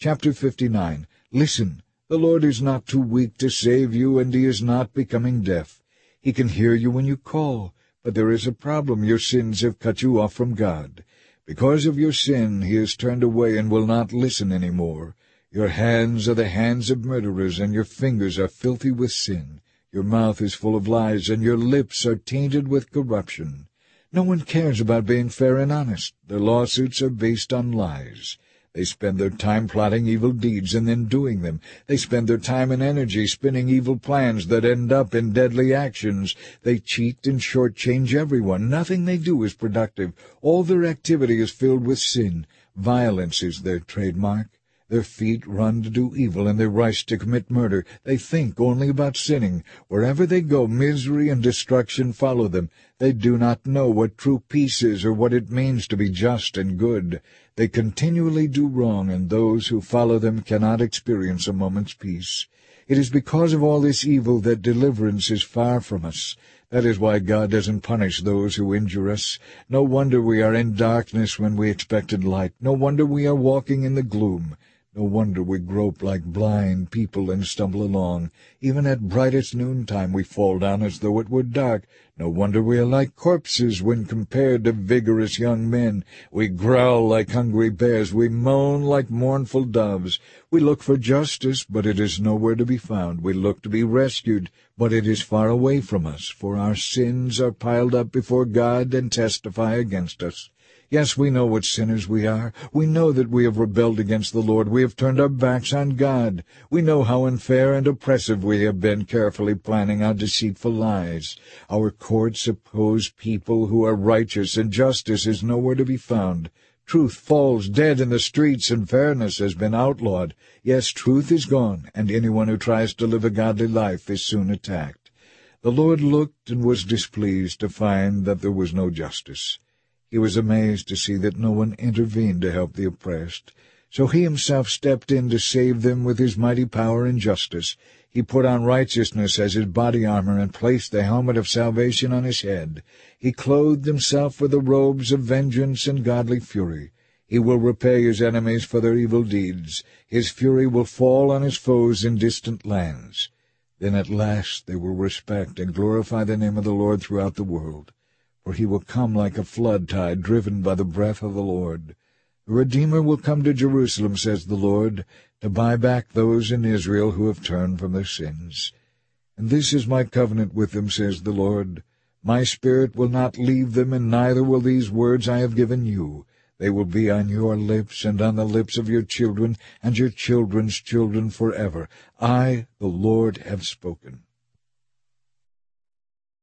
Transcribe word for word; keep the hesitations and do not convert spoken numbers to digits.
Chapter fifty-nine. Listen, the Lord is not too weak to save you, and he is not becoming deaf. He can hear you when you call, but there is a problem. Your sins have cut you off from God. Because of your sin, he has turned away and will not listen any more. Your hands are the hands of murderers, and your fingers are filthy with sin. Your mouth is full of lies, and your lips are tainted with corruption. No one cares about being fair and honest. Their lawsuits are based on lies. They spend their time plotting evil deeds and then doing them. They spend their time and energy spinning evil plans that end up in deadly actions. They cheat and shortchange everyone. Nothing they do is productive. All their activity is filled with sin. Violence is their trademark. Their feet run to do evil, and they rush to commit murder. They think only about sinning. Wherever they go, misery and destruction follow them. They do not know what true peace is or what it means to be just and good. They continually do wrong, and those who follow them cannot experience a moment's peace. It is because of all this evil that deliverance is far from us. That is why God doesn't punish those who injure us. No wonder we are in darkness when we expected light. No wonder we are walking in the gloom. No wonder we grope like blind people and stumble along. Even at brightest noontime we fall down as though it were dark. No wonder we are like corpses when compared to vigorous young men. We growl like hungry bears. We moan like mournful doves. We look for justice, but it is nowhere to be found. We look to be rescued, but it is far away from us, for our sins are piled up before God and testify against us. Yes, we know what sinners we are. We know that we have rebelled against the Lord. We have turned our backs on God. We know how unfair and oppressive we have been, carefully planning our deceitful lies. Our courts oppose people who are righteous, and justice is nowhere to be found. Truth falls dead in the streets, and fairness has been outlawed. Yes, truth is gone, and anyone who tries to live a godly life is soon attacked. The Lord looked and was displeased to find that there was no justice. He was amazed to see that no one intervened to help the oppressed. So he himself stepped in to save them with his mighty power and justice. He put on righteousness as his body armor and placed the helmet of salvation on his head. He clothed himself with the robes of vengeance and godly fury. He will repay his enemies for their evil deeds. His fury will fall on his foes in distant lands. Then at last they will respect and glorify the name of the Lord throughout the world. For he will come like a flood tide driven by the breath of the Lord. The Redeemer will come to Jerusalem, says the Lord, to buy back those in Israel who have turned from their sins. And this is my covenant with them, says the Lord. My Spirit will not leave them, and neither will these words I have given you. They will be on your lips and on the lips of your children and your children's children forever. I, the Lord, have spoken.